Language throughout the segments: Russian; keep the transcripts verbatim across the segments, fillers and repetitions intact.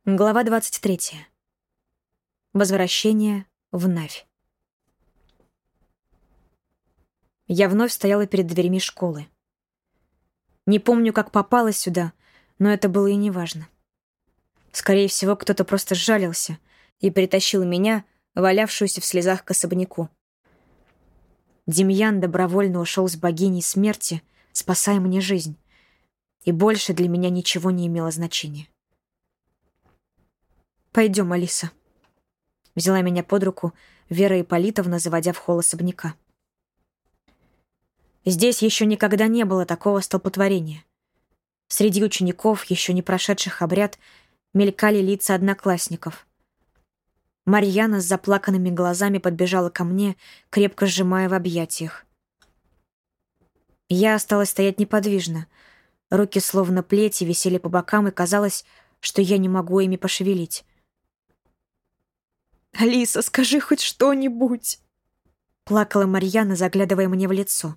Глава двадцать третья. Возвращение в Навь. Я вновь стояла перед дверями школы. Не помню, как попала сюда, но это было и неважно. Скорее всего, кто-то просто сжалился и притащил меня, валявшуюся в слезах, к особняку. Демьян добровольно ушел с богиней смерти, спасая мне жизнь, и больше для меня ничего не имело значения. «Пойдем, Алиса», — взяла меня под руку Вера Ипполитовна, заводя в холл особняка. Здесь еще никогда не было такого столпотворения. Среди учеников, еще не прошедших обряд, мелькали лица одноклассников. Марьяна с заплаканными глазами подбежала ко мне, крепко сжимая в объятиях. Я осталась стоять неподвижно. Руки, словно плети, висели по бокам, и казалось, что я не могу ими пошевелить. «Алиса, скажи хоть что-нибудь!» Плакала Марьяна, заглядывая мне в лицо.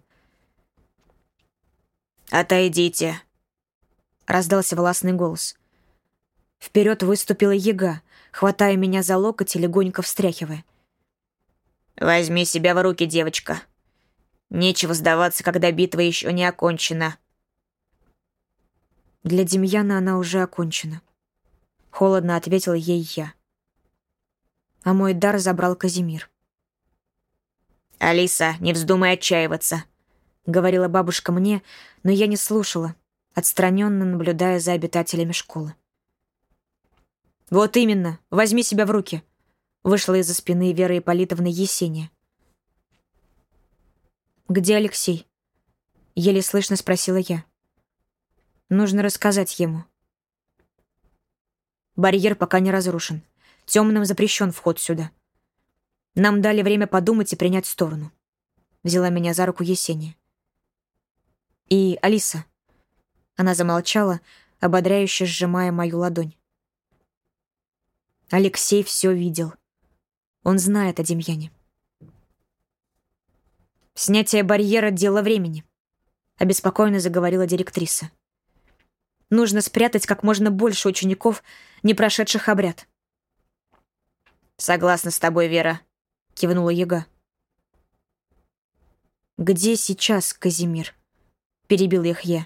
«Отойдите!» Раздался властный голос. Вперед выступила Яга, хватая меня за локоть и легонько встряхивая. «Возьми себя в руки, девочка. Нечего сдаваться, когда битва еще не окончена». Для Демьяна она уже окончена. Холодно ответила ей я. А мой дар забрал Казимир. «Алиса, не вздумай отчаиваться», — говорила бабушка мне, но я не слушала, отстраненно наблюдая за обитателями школы. «Вот именно, возьми себя в руки», — вышла из-за спины Веры Ипполитовны Есения. «Где Алексей?» — еле слышно спросила я. «Нужно рассказать ему». «Барьер пока не разрушен. Темным запрещен вход сюда. Нам дали время подумать и принять сторону», — взяла меня за руку Есения. «И, Алиса...» Она замолчала, ободряюще сжимая мою ладонь. Алексей все видел. Он знает о Демьяне. «Снятие барьера — дело времени», — обеспокоенно заговорила директриса. «Нужно спрятать как можно больше учеников, не прошедших обряд». «Согласна с тобой, Вера», — кивнула Яга. «Где сейчас Казимир?» — перебил их я.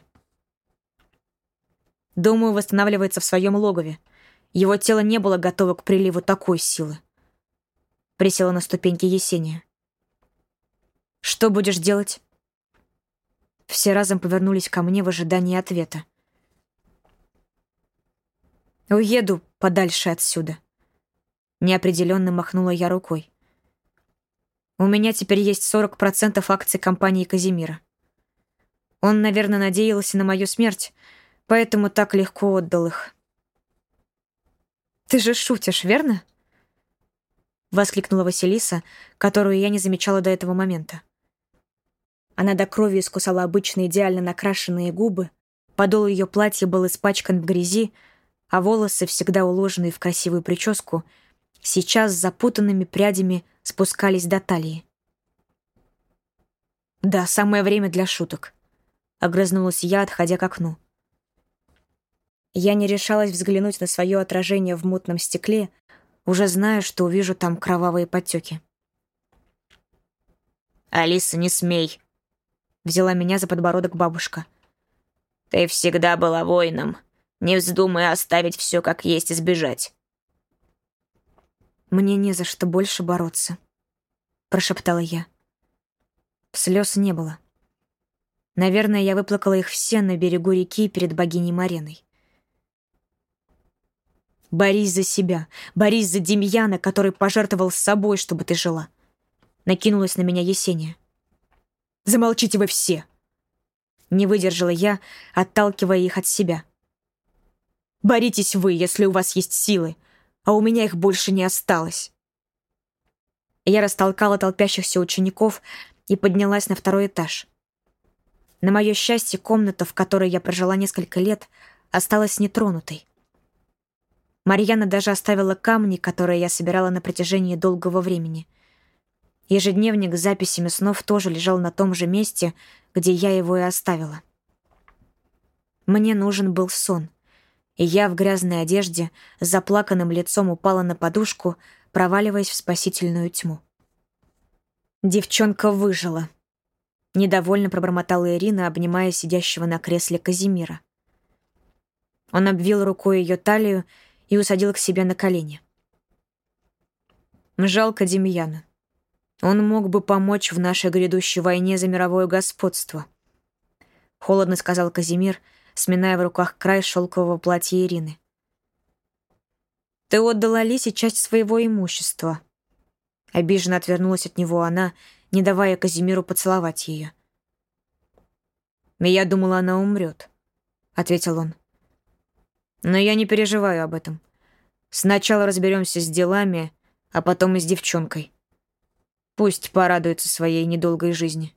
«Думаю, восстанавливается в своем логове. Его тело не было готово к приливу такой силы». Присела на ступеньки Есения. «Что будешь делать?» Все разом повернулись ко мне в ожидании ответа. «Уеду подальше отсюда», — неопределенно махнула я рукой. «У меня теперь есть сорок процентов акций компании Казимира. Он, наверное, надеялся на мою смерть, поэтому так легко отдал их». «Ты же шутишь, верно?» — воскликнула Василиса, которую я не замечала до этого момента. Она до крови искусала обычно идеально накрашенные губы, подол ее платья был испачкан в грязи, а волосы, всегда уложенные в красивую прическу, сейчас с запутанными прядями спускались до талии. «Да, самое время для шуток», — огрызнулась я, отходя к окну. Я не решалась взглянуть на свое отражение в мутном стекле, уже зная, что увижу там кровавые подтеки. «Алиса, не смей», — взяла меня за подбородок бабушка. «Ты всегда была воином. Не вздумай оставить все как есть и сбежать». «Мне не за что больше бороться», — прошептала я. Слез не было. Наверное, я выплакала их все на берегу реки перед богиней Мареной. «Борись за себя, борись за Демьяна, который пожертвовал собой, чтобы ты жила», — накинулась на меня Есения. «Замолчите вы все!» Не выдержала я, отталкивая их от себя. «Боритесь вы, если у вас есть силы, а у меня их больше не осталось». Я растолкала толпящихся учеников и поднялась на второй этаж. На мое счастье, комната, в которой я прожила несколько лет, осталась нетронутой. Марьяна даже оставила камни, которые я собирала на протяжении долгого времени. Ежедневник с записями снов тоже лежал на том же месте, где я его и оставила. Мне нужен был сон, и я в грязной одежде с заплаканным лицом упала на подушку, проваливаясь в спасительную тьму. Девчонка выжила. Недовольно пробормотала Ирина, обнимая сидящего на кресле Казимира. Он обвил рукой ее талию и усадил к себе на колени. Жалко Демьяна. Он мог бы помочь в нашей грядущей войне за мировое господство. Холодно сказал Казимир, сминая в руках край шелкового платья Ирины. Ты отдала Алисе часть своего имущества. Обиженно отвернулась от него она, не давая Казимиру поцеловать ее. «Я думала, она умрет», — ответил он. «Но я не переживаю об этом. Сначала разберемся с делами, а потом и с девчонкой. Пусть порадуется своей недолгой жизни».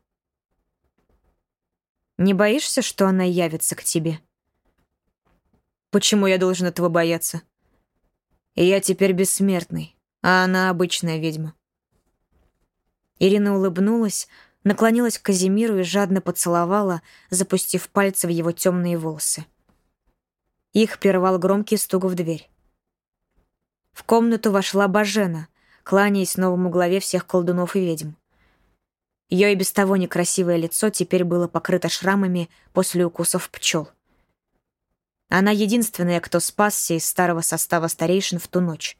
«Не боишься, что она явится к тебе?» «Почему я должен этого бояться? Я теперь бессмертный, а она обычная ведьма». Ирина улыбнулась, наклонилась к Казимиру и жадно поцеловала, запустив пальцы в его темные волосы. Их прервал громкий стук в дверь. В комнату вошла Бажена, кланяясь новому главе всех колдунов и ведьм. Ее и без того некрасивое лицо теперь было покрыто шрамами после укусов пчел. Она единственная, кто спасся из старого состава старейшин в ту ночь.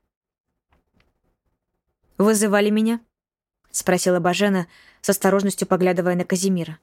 «Вызывали меня?» — спросила Бажена, с осторожностью поглядывая на Казимира.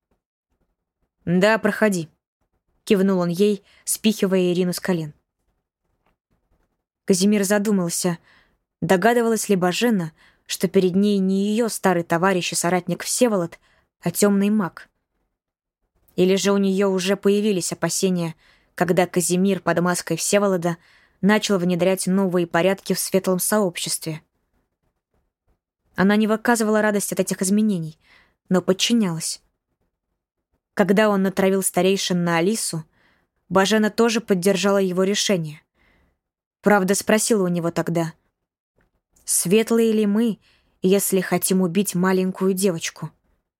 «Да, проходи», — кивнул он ей, спихивая Ирину с колен. Казимир задумался, догадывалась ли Бажена, что перед ней не ее старый товарищ и соратник Всеволод, а темный маг. Или же у нее уже появились опасения, когда Казимир под маской Всеволода начал внедрять новые порядки в светлом сообществе. Она не выказывала радость от этих изменений, но подчинялась. Когда он натравил старейшин на Алису, Бажена тоже поддержала его решение. Правда, спросила у него тогда, светлые ли мы, если хотим убить маленькую девочку?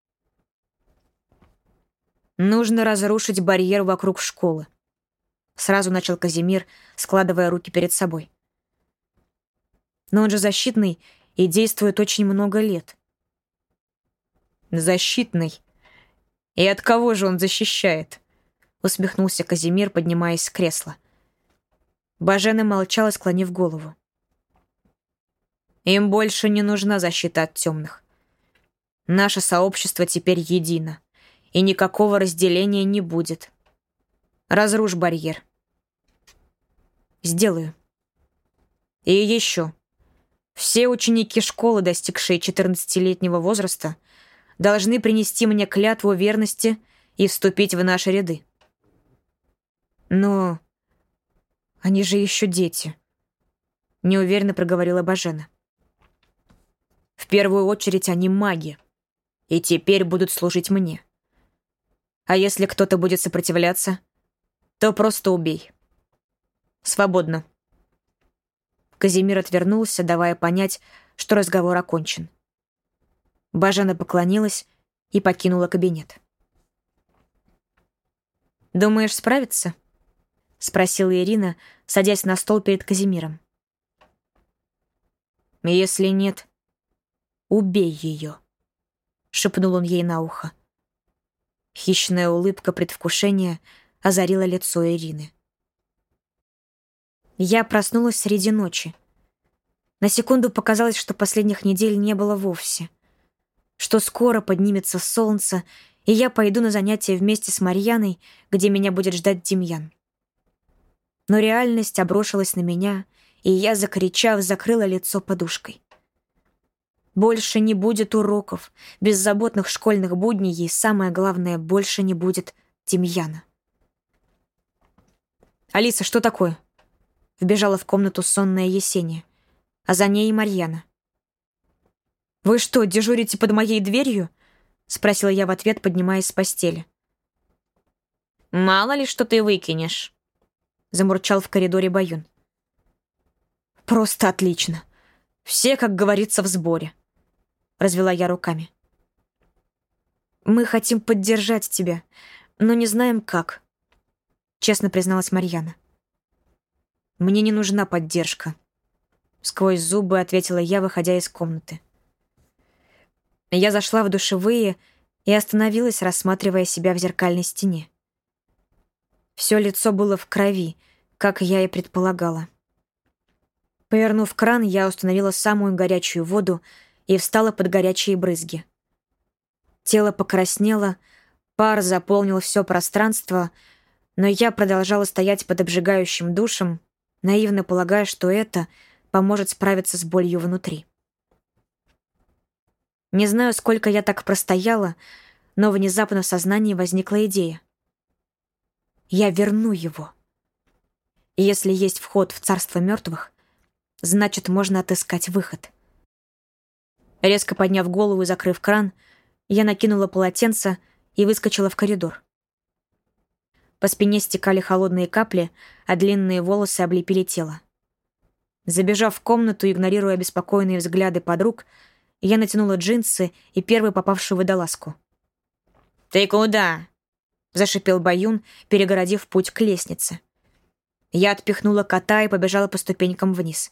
«Нужно разрушить барьер вокруг школы», — сразу начал Казимир, складывая руки перед собой. «Но он же защитный и действует очень много лет». «Защитный? И от кого же он защищает?» — усмехнулся Казимир, поднимаясь с кресла. Бажена молчала, склонив голову. «Им больше не нужна защита от темных. Наше сообщество теперь едино, и никакого разделения не будет. Разрушь барьер». «Сделаю. И еще. Все ученики школы, достигшие четырнадцатилетнего возраста, должны принести мне клятву верности и вступить в наши ряды». «Но они же еще дети», — неуверенно проговорила Бажена. «В первую очередь они маги, и теперь будут служить мне. А если кто-то будет сопротивляться, то просто убей. Свободно». Казимир отвернулся, давая понять, что разговор окончен. Бажена поклонилась и покинула кабинет. «Думаешь, справится?» — спросила Ирина, садясь на стол перед Казимиром. «Если нет, убей ее», — шепнул он ей на ухо. Хищная улыбка предвкушения озарила лицо Ирины. Я проснулась среди ночи. На секунду показалось, что последних недель не было вовсе. Что скоро поднимется солнце, и я пойду на занятия вместе с Марьяной, где меня будет ждать Демьян. Но реальность обрушилась на меня, и я, закричав, закрыла лицо подушкой. Больше не будет уроков, беззаботных школьных будней, и, самое главное, больше не будет Демьяна. «Алиса, что такое?» Вбежала в комнату сонная Есения, а за ней и Марьяна. «Вы что, дежурите под моей дверью?» — спросила я в ответ, поднимаясь с постели. «Мало ли, что ты выкинешь», — замурчал в коридоре Баюн. «Просто отлично. Все, как говорится, в сборе», — развела я руками. «Мы хотим поддержать тебя, но не знаем, как». честно призналась Марьяна. «Мне не нужна поддержка», — сквозь зубы ответила я, выходя из комнаты. Я зашла в душевые и остановилась, рассматривая себя в зеркальной стене. Все лицо было в крови, как я и предполагала. Повернув кран, я установила самую горячую воду и встала под горячие брызги. Тело покраснело, пар заполнил все пространство, но я продолжала стоять под обжигающим душем, наивно полагая, что это поможет справиться с болью внутри. Не знаю, сколько я так простояла, но внезапно в сознании возникла идея. Я верну его. И если есть вход в царство мертвых, значит, можно отыскать выход. Резко подняв голову и закрыв кран, я накинула полотенце и выскочила в коридор. По спине стекали холодные капли, а длинные волосы облепили тело. Забежав в комнату, игнорируя беспокойные взгляды подруг, я натянула джинсы и первую попавшую водолазку. «Ты куда?» — зашипел Баюн, перегородив путь к лестнице. Я отпихнула кота и побежала по ступенькам вниз.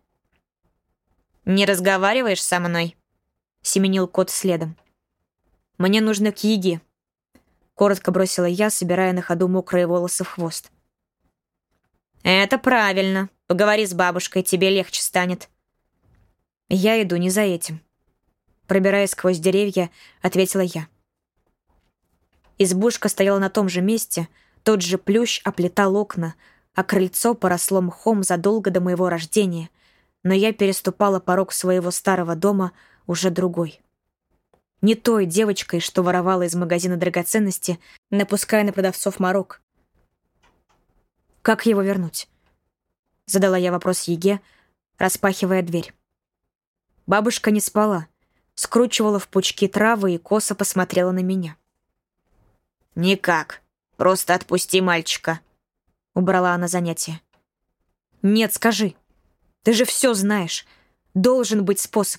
«Не разговариваешь со мной?» — семенил кот следом. «Мне нужно к Еге», — коротко бросила я, собирая на ходу мокрые волосы в хвост. «Это правильно. Поговори с бабушкой, тебе легче станет». «Я иду не за этим», — пробираясь сквозь деревья, ответила я. Избушка стояла на том же месте, тот же плющ оплетал окна, а крыльцо поросло мхом задолго до моего рождения, но я переступала порог своего старого дома уже другой. Не той девочкой, что воровала из магазина драгоценности, напуская на продавцов морок. «Как его вернуть?» — задала я вопрос Еге, распахивая дверь. Бабушка не спала, скручивала в пучки травы и косо посмотрела на меня. «Никак. Просто отпусти мальчика», — убрала она занятие. «Нет, скажи. Ты же все знаешь. Должен быть способ».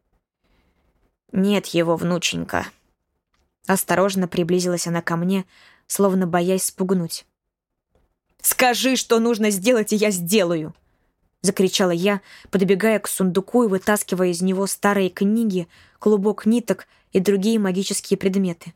«Нет его, внученька». Осторожно приблизилась она ко мне, словно боясь спугнуть. «Скажи, что нужно сделать, и я сделаю!» — закричала я, подбегая к сундуку и вытаскивая из него старые книги, клубок ниток и другие магические предметы.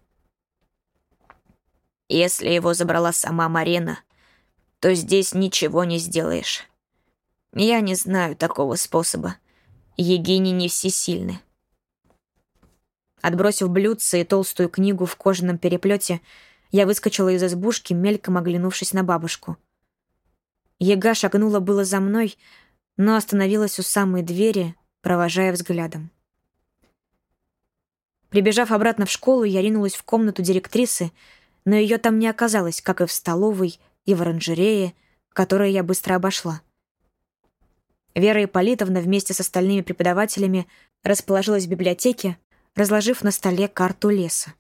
«Если его забрала сама Марина, то здесь ничего не сделаешь. Я не знаю такого способа. Егини не всесильны». Отбросив блюдце и толстую книгу в кожаном переплете, я выскочила из избушки, мельком оглянувшись на бабушку. Ега шагнула было за мной, но остановилась у самой двери, провожая взглядом. Прибежав обратно в школу, я ринулась в комнату директрисы, но ее там не оказалось, как и в столовой и в оранжерее, которые я быстро обошла. Вера Ипполитовна вместе с остальными преподавателями расположилась в библиотеке, разложив на столе карту леса.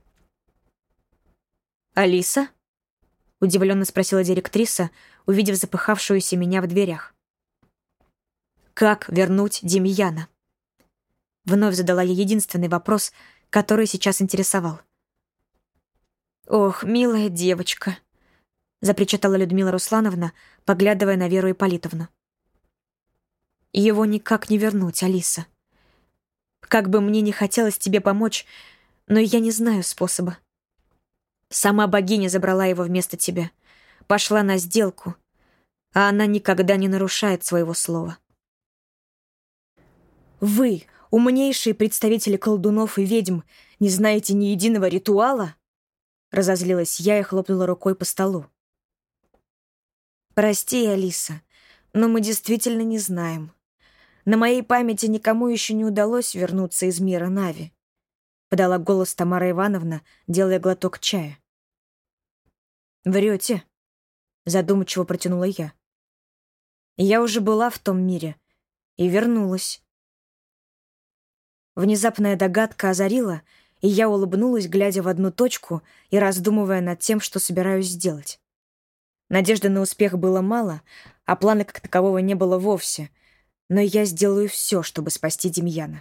«Алиса?» — удивленно спросила директриса, увидев запыхавшуюся меня в дверях. «Как вернуть Демьяна?» Вновь задала я единственный вопрос, который сейчас интересовал. «Ох, милая девочка», — запричитала Людмила Руслановна, поглядывая на Веру Ипполитовну. «Его никак не вернуть, Алиса. Как бы мне не хотелось тебе помочь, но я не знаю способа. Сама богиня забрала его вместо тебя, пошла на сделку, а она никогда не нарушает своего слова. Вы, умнейшие представители колдунов и ведьм, не знаете ни единого ритуала?» Разозлилась я и хлопнула рукой по столу. «Прости, Алиса, но мы действительно не знаем. На моей памяти никому еще не удалось вернуться из мира Нави», — подала голос Тамара Ивановна, делая глоток чая. «Врете», — задумчиво протянула я. «Я уже была в том мире и вернулась». Внезапная догадка озарила, и я улыбнулась, глядя в одну точку и раздумывая над тем, что собираюсь сделать. Надежды на успех было мало, а плана как такового не было вовсе, но я сделаю все, чтобы спасти Демьяна.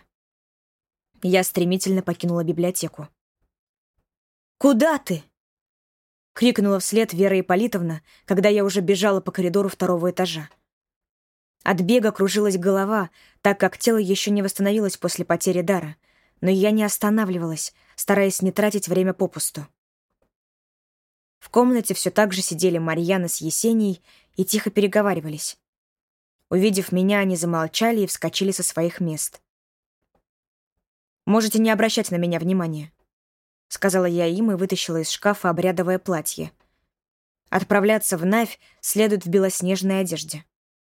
Я стремительно покинула библиотеку. «Куда ты?» крикнула вслед Вера Ипполитовна, когда я уже бежала по коридору второго этажа. От бега кружилась голова, так как тело еще не восстановилось после потери дара, но я не останавливалась, стараясь не тратить время попусту. В комнате все так же сидели Марьяна с Есенией и тихо переговаривались. Увидев меня, они замолчали и вскочили со своих мест. «Можете не обращать на меня внимания», — сказала я им и вытащила из шкафа обрядовое платье. Отправляться в Навь следует в белоснежной одежде.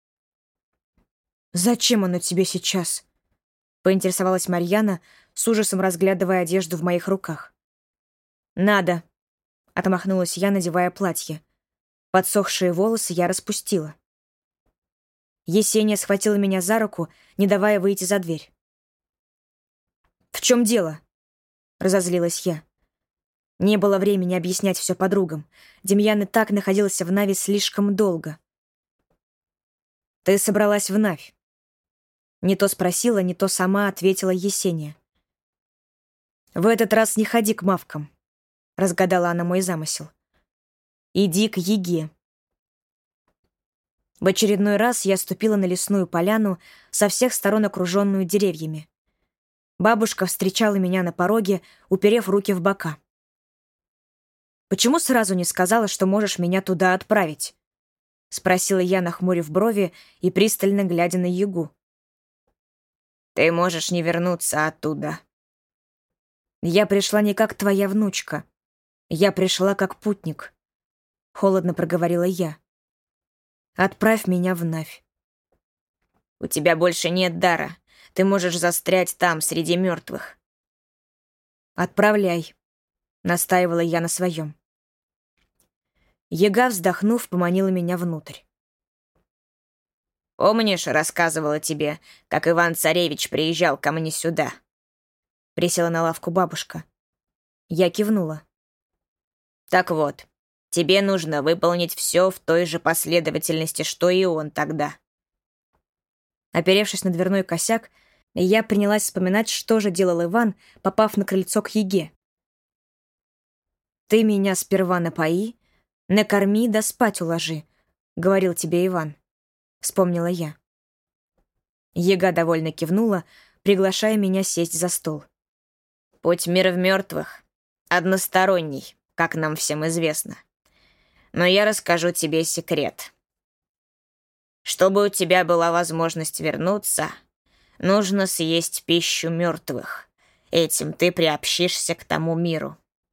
«Зачем оно тебе сейчас?» — поинтересовалась Марьяна, с ужасом разглядывая одежду в моих руках. «Надо», — отмахнулась я, надевая платье. Подсохшие волосы я распустила. Есения схватила меня за руку, не давая выйти за дверь. «В чем дело?» — разозлилась я. Не было времени объяснять все подругам. Демьян и так находился в Наве слишком долго. «Ты собралась в Навь?» Не то спросила, не то сама ответила Есения. «В этот раз не ходи к мавкам», — разгадала она мой замысел. «Иди к Еге». В очередной раз я ступила на лесную поляну, со всех сторон окруженную деревьями. Бабушка встречала меня на пороге, уперев руки в бока. «Почему сразу не сказала, что можешь меня туда отправить?» — спросила я, нахмурив брови и пристально глядя на Егу. «Ты можешь не вернуться оттуда». «Я пришла не как твоя внучка. Я пришла как путник», — холодно проговорила я. «Отправь меня в Навь». «У тебя больше нет дара. Ты можешь застрять там, среди мертвых». «Отправляй», — настаивала я на своем. Ега, вздохнув, поманила меня внутрь. «Помнишь, рассказывала тебе, как Иван-царевич приезжал ко мне сюда?» Присела на лавку бабушка. Я кивнула. «Так вот, тебе нужно выполнить все в той же последовательности, что и он тогда». Оперевшись на дверной косяк, я принялась вспоминать, что же делал Иван, попав на крыльцо к Еге. «Ты меня сперва напои, накорми да спать уложи», — говорил тебе Иван. Вспомнила я. Ега довольно кивнула, приглашая меня сесть за стол. «Путь мира в мертвых односторонний, как нам всем известно. Но я расскажу тебе секрет. Чтобы у тебя была возможность вернуться, нужно съесть пищу мертвых. Этим ты приобщишься к тому миру».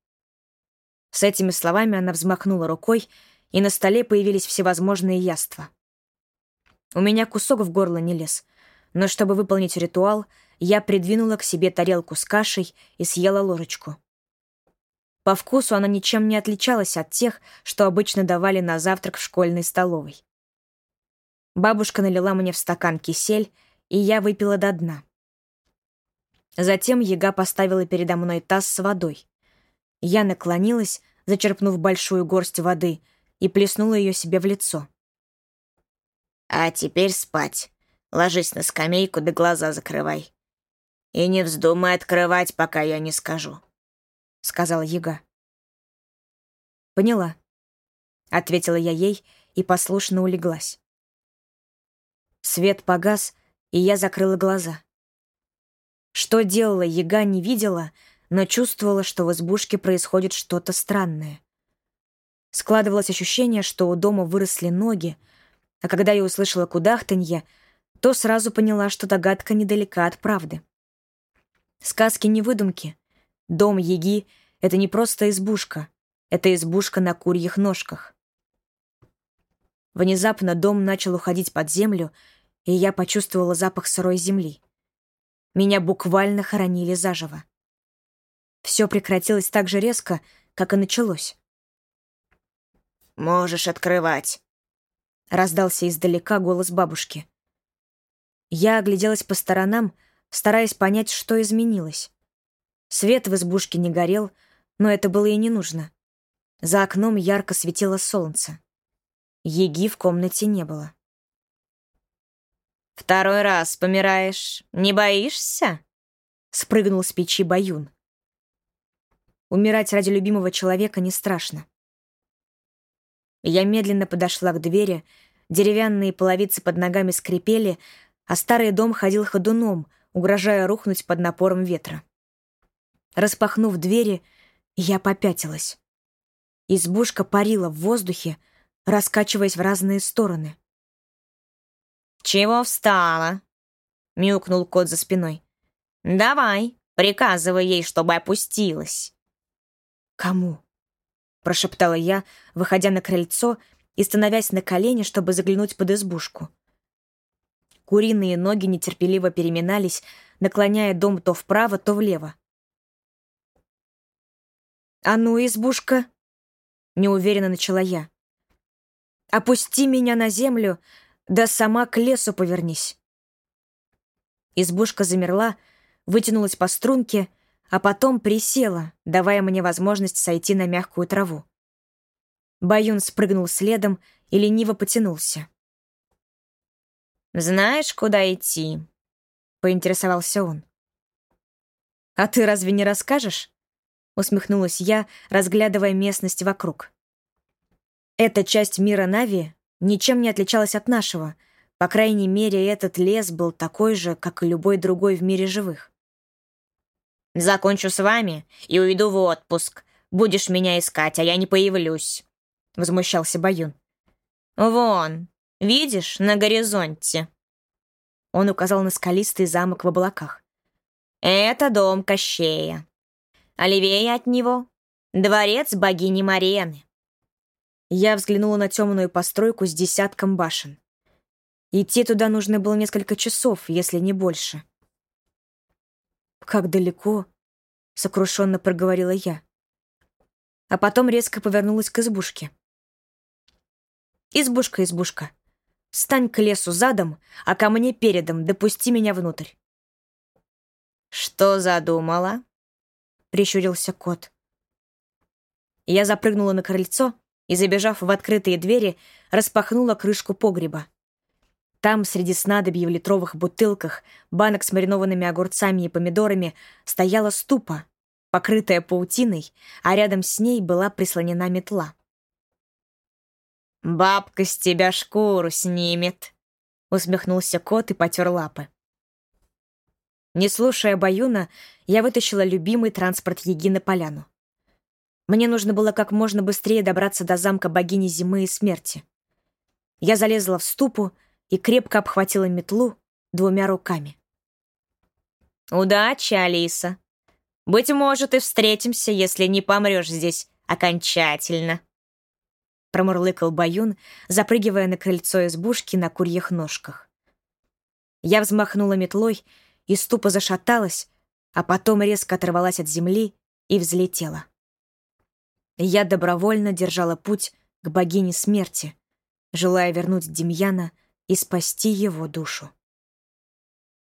С этими словами она взмахнула рукой, и на столе появились всевозможные яства. У меня кусок в горло не лез, но чтобы выполнить ритуал, я придвинула к себе тарелку с кашей и съела ложечку. По вкусу она ничем не отличалась от тех, что обычно давали на завтрак в школьной столовой. Бабушка налила мне в стакан кисель, и я выпила до дна. Затем Ега поставила передо мной таз с водой. Я наклонилась, зачерпнув большую горсть воды, и плеснула ее себе в лицо. «А теперь спать. Ложись на скамейку да глаза закрывай. И не вздумай открывать, пока я не скажу», — сказала Ега. «Поняла», — ответила я ей и послушно улеглась. Свет погас, и я закрыла глаза. Что делала Ега, не видела, но чувствовала, что в избушке происходит что-то странное. Складывалось ощущение, что у дома выросли ноги, а когда я услышала кудахтанье, то сразу поняла, что догадка недалека от правды. Сказки не выдумки. Дом Еги — это не просто избушка, это избушка на курьих ножках. Внезапно дом начал уходить под землю, и я почувствовала запах сырой земли. Меня буквально хоронили заживо. Все прекратилось так же резко, как и началось. «Можешь открывать», — раздался издалека голос бабушки. Я огляделась по сторонам, стараясь понять, что изменилось. Свет в избушке не горел, но это было и не нужно. За окном ярко светило солнце. Еги в комнате не было. «Второй раз помираешь, не боишься?» — спрыгнул с печи Баюн. Умирать ради любимого человека не страшно. Я медленно подошла к двери, деревянные половицы под ногами скрипели, а старый дом ходил ходуном, угрожая рухнуть под напором ветра. Распахнув двери, я попятилась. Избушка парила в воздухе, раскачиваясь в разные стороны. «Чего встала?» — мяукнул кот за спиной. «Давай, приказывай ей, чтобы опустилась». «Кому?» — прошептала я, выходя на крыльцо и становясь на колени, чтобы заглянуть под избушку. Куриные ноги нетерпеливо переминались, наклоняя дом то вправо, то влево. «А ну, избушка!» — неуверенно начала я. «Опусти меня на землю, да сама к лесу повернись». Избушка замерла, вытянулась по струнке, а потом присела, давая мне возможность сойти на мягкую траву. Баюн спрыгнул следом и лениво потянулся. «Знаешь, куда идти?» — поинтересовался он. «А ты разве не расскажешь?» — усмехнулась я, разглядывая местность вокруг. Эта часть мира Нави ничем не отличалась от нашего. По крайней мере, этот лес был такой же, как и любой другой в мире живых. «Закончу с вами и уйду в отпуск. Будешь меня искать, а я не появлюсь», — возмущался Баюн. «Вон, видишь, на горизонте?» Он указал на скалистый замок в облаках. «Это дом Кощея. А левее от него — дворец богини Марены». Я взглянула на темную постройку с десятком башен. Идти туда нужно было несколько часов, если не больше. «Как далеко?» — сокрушенно проговорила я. А потом резко повернулась к избушке. «Избушка, избушка, стань к лесу задом, а ко мне передом, допусти меня внутрь». «Что задумала?» — прищурился кот. Я запрыгнула на крыльцо и, забежав в открытые двери, распахнула крышку погреба. Там, среди снадобий в литровых бутылках, банок с маринованными огурцами и помидорами, стояла ступа, покрытая паутиной, а рядом с ней была прислонена метла. «Бабка с тебя шкуру снимет», — усмехнулся кот и потер лапы. Не слушая Баюна, я вытащила любимый транспорт Яги на поляну. Мне нужно было как можно быстрее добраться до замка богини зимы и смерти. Я залезла в ступу и крепко обхватила метлу двумя руками. «Удачи, Алиса. Быть может, и встретимся, если не помрешь здесь окончательно», — промурлыкал Баюн, запрыгивая на крыльцо избушки на курьих ножках. Я взмахнула метлой, и ступа зашаталась, а потом резко оторвалась от земли и взлетела. Я добровольно держала путь к богине смерти, желая вернуть Демьяна и спасти его душу.